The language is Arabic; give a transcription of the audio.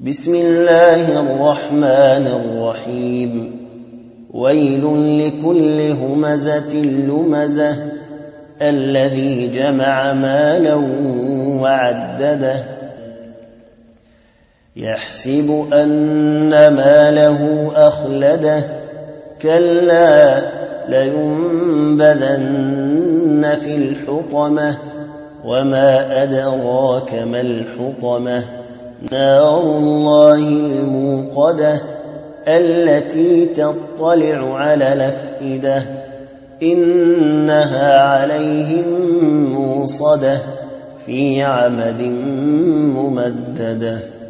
بسم الله الرحمن الرحيم ويل لكل همزة لمزة الذي جمع مالا وعدده يحسب أن ماله أخلده كلا لينبذن في الحطمة وما أدراك ما الحطمة نار الله الموقدة التي تطلع على الأفئدة إنها عليهم موصدة في عمد ممددة.